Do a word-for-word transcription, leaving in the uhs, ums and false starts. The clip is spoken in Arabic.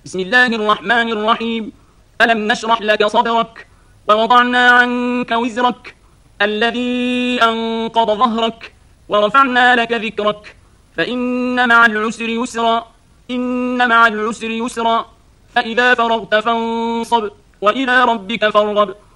بسم الله الرحمن الرحيم. ألم نشرح لك صدرك ووضعنا عنك وزرك الذي أنقض ظهرك ورفعنا لك ذكرك فإن مع العسر يسرا إن مع العسر يسرا فإذا فرغت فانصب وإلى ربك فارغب